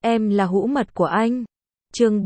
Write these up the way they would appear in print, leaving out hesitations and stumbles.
Em là hũ mật của anh. Chương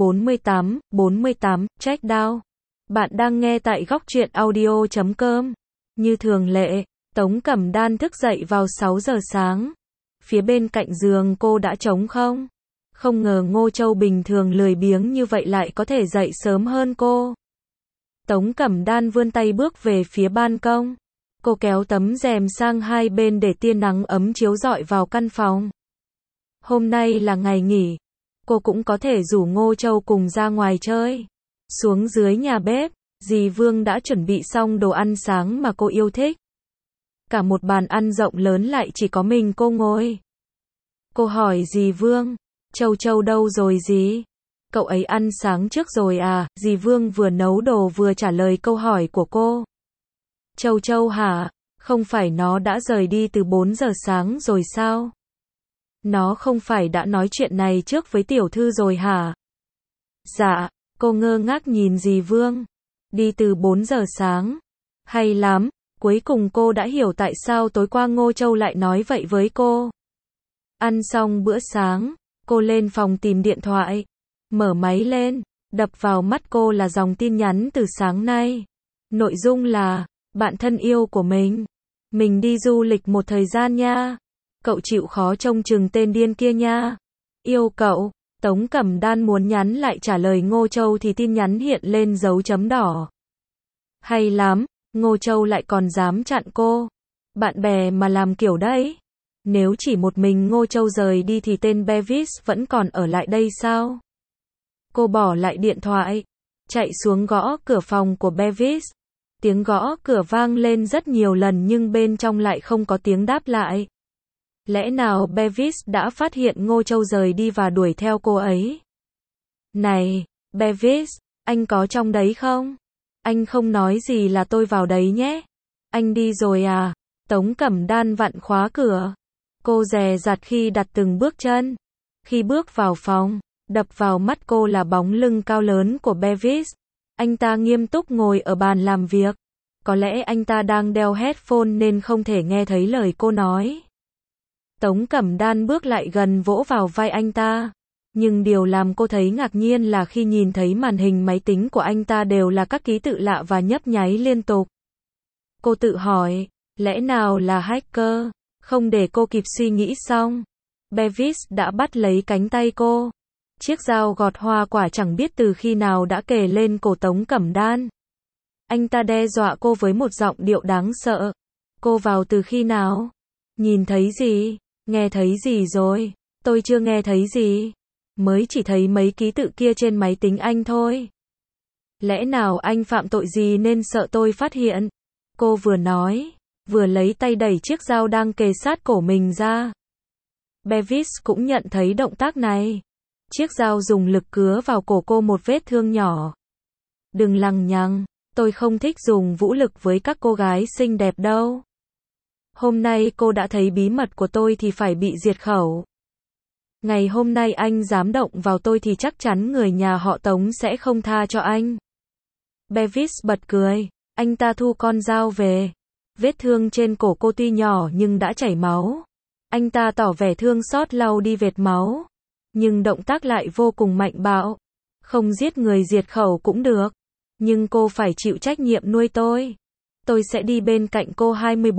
48, Check Down. Bạn đang nghe tại góc truyện audio.com. Như thường lệ, Tống Cẩm Đan thức dậy vào 6 giờ sáng. Phía bên cạnh giường cô đã trống không. Không ngờ Ngô Châu bình thường lười biếng như vậy lại có thể dậy sớm hơn cô. Tống Cẩm Đan vươn tay bước về phía ban công. Cô kéo tấm rèm sang hai bên để tia nắng ấm chiếu rọi vào căn phòng. Hôm nay là ngày nghỉ. Cô cũng có thể rủ Ngô Châu cùng ra ngoài chơi. Xuống dưới nhà bếp, dì Vương đã chuẩn bị xong đồ ăn sáng mà cô yêu thích. Cả một bàn ăn rộng lớn lại chỉ có mình cô ngồi. Cô hỏi dì Vương, Châu Châu đâu rồi dì? Cậu ấy ăn sáng trước rồi à? Dì Vương vừa nấu đồ vừa trả lời câu hỏi của cô. Châu Châu hả? Không phải nó đã rời đi từ 4 giờ sáng rồi sao? Nó không phải đã nói chuyện này trước với tiểu thư rồi hả? Dạ, cô ngơ ngác nhìn dì Vương. Đi từ 4 giờ sáng. Hay lắm, cuối cùng cô đã hiểu tại sao tối qua Ngô Châu lại nói vậy với cô. Ăn xong bữa sáng, cô lên phòng tìm điện thoại. Mở máy lên, đập vào mắt cô là dòng tin nhắn từ sáng nay. Nội dung là, bạn thân yêu của mình đi du lịch một thời gian nha. Cậu chịu khó trông chừng tên điên kia nha. Yêu cậu. Tống Cẩm Đan muốn nhắn lại trả lời Ngô Châu thì tin nhắn hiện lên dấu chấm đỏ. Hay lắm, Ngô Châu lại còn dám chặn cô. Bạn bè mà làm kiểu đấy. Nếu chỉ một mình Ngô Châu rời đi thì tên Bevis vẫn còn ở lại đây sao? Cô bỏ lại điện thoại, chạy xuống gõ cửa phòng của Bevis. Tiếng gõ cửa vang lên rất nhiều lần nhưng bên trong lại không có tiếng đáp lại. Lẽ nào Bevis đã phát hiện Ngô Châu rời đi và đuổi theo cô ấy? Này, Bevis, anh có trong đấy không? Anh không nói gì là tôi vào đấy nhé. Anh đi rồi à? Tống Cẩm Đan vặn khóa cửa. Cô dè dặt khi đặt từng bước chân. Khi bước vào phòng, đập vào mắt cô là bóng lưng cao lớn của Bevis. Anh ta nghiêm túc ngồi ở bàn làm việc. Có lẽ anh ta đang đeo headphone nên không thể nghe thấy lời cô nói. Tống Cẩm Đan bước lại gần vỗ vào vai anh ta. Nhưng điều làm cô thấy ngạc nhiên là khi nhìn thấy màn hình máy tính của anh ta đều là các ký tự lạ và nhấp nháy liên tục. Cô tự hỏi, lẽ nào là hacker? Không để cô kịp suy nghĩ xong, Bevis đã bắt lấy cánh tay cô. Chiếc dao gọt hoa quả chẳng biết từ khi nào đã kề lên cổ Tống Cẩm Đan. Anh ta đe dọa cô với một giọng điệu đáng sợ. Cô vào từ khi nào? Nhìn thấy gì? Nghe thấy gì rồi? Tôi chưa nghe thấy gì. Mới chỉ thấy mấy ký tự kia trên máy tính anh thôi. Lẽ nào anh phạm tội gì nên sợ tôi phát hiện? Cô vừa nói, vừa lấy tay đẩy chiếc dao đang kề sát cổ mình ra. Bevis cũng nhận thấy động tác này. Chiếc dao dùng lực cứa vào cổ cô một vết thương nhỏ. Đừng lằng nhằng, tôi không thích dùng vũ lực với các cô gái xinh đẹp đâu. Hôm nay cô đã thấy bí mật của tôi thì phải bị diệt khẩu. Ngày hôm nay anh dám động vào tôi thì chắc chắn người nhà họ Tống sẽ không tha cho anh. Bevis bật cười, anh ta thu con dao về. Vết thương trên cổ cô tuy nhỏ nhưng đã chảy máu. Anh ta tỏ vẻ thương xót lau đi vệt máu. Nhưng động tác lại vô cùng mạnh bạo. Không giết người diệt khẩu cũng được. Nhưng cô phải chịu trách nhiệm nuôi tôi. Tôi sẽ đi bên cạnh cô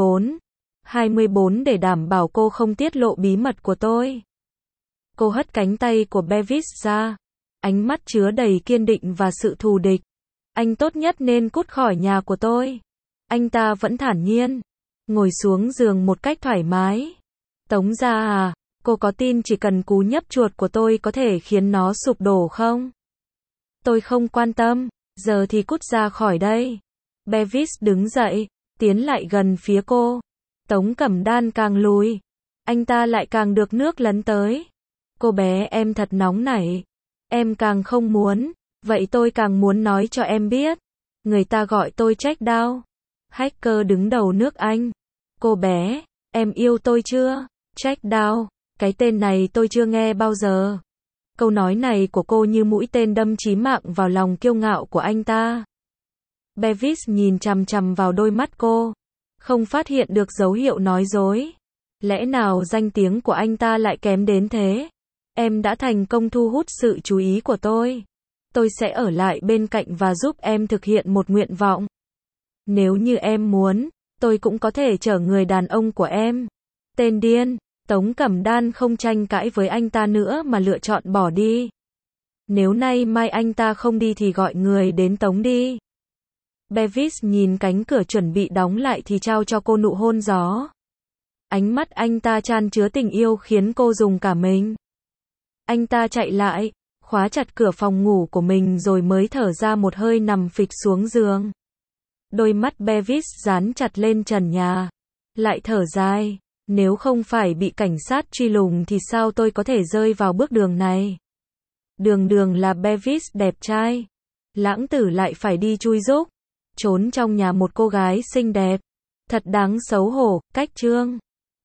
24 để đảm bảo cô không tiết lộ bí mật của tôi. Cô hất cánh tay của Bevis ra. Ánh mắt chứa đầy kiên định và sự thù địch. Anh tốt nhất nên cút khỏi nhà của tôi. Anh ta vẫn thản nhiên. Ngồi xuống giường một cách thoải mái. Tống gia à, cô có tin chỉ cần cú nhấp chuột của tôi có thể khiến nó sụp đổ không? Tôi không quan tâm, giờ thì cút ra khỏi đây. Bevis đứng dậy, tiến lại gần phía cô. Tống Cẩm Đan càng lùi, anh ta lại càng được nước lấn tới. Cô bé em thật nóng nảy. Em càng không muốn, vậy tôi càng muốn nói cho em biết. Người ta gọi tôi Check Down. Hacker đứng đầu nước Anh. Cô bé, em yêu tôi chưa? Check Down, cái tên này tôi chưa nghe bao giờ. Câu nói này của cô như mũi tên đâm chí mạng vào lòng kiêu ngạo của anh ta. Bevis nhìn chằm chằm vào đôi mắt cô. Không phát hiện được dấu hiệu nói dối. Lẽ nào danh tiếng của anh ta lại kém đến thế? Em đã thành công thu hút sự chú ý của tôi. Tôi sẽ ở lại bên cạnh và giúp em thực hiện một nguyện vọng. Nếu như em muốn, tôi cũng có thể chở người đàn ông của em. Tên điên, Tống Cẩm Đan không tranh cãi với anh ta nữa mà lựa chọn bỏ đi. Nếu nay mai anh ta không đi thì gọi người đến tống đi. Bevis nhìn cánh cửa chuẩn bị đóng lại thì trao cho cô nụ hôn gió. Ánh mắt anh ta chan chứa tình yêu khiến cô rùng cả mình. Anh ta chạy lại, khóa chặt cửa phòng ngủ của mình rồi mới thở ra một hơi nằm phịch xuống giường. Đôi mắt Bevis dán chặt lên trần nhà. Lại thở dài, nếu không phải bị cảnh sát truy lùng thì sao tôi có thể rơi vào bước đường này. Đường đường là Bevis đẹp trai. Lãng tử lại phải đi chui rúc. Trốn trong nhà một cô gái xinh đẹp. Thật đáng xấu hổ, cách chương.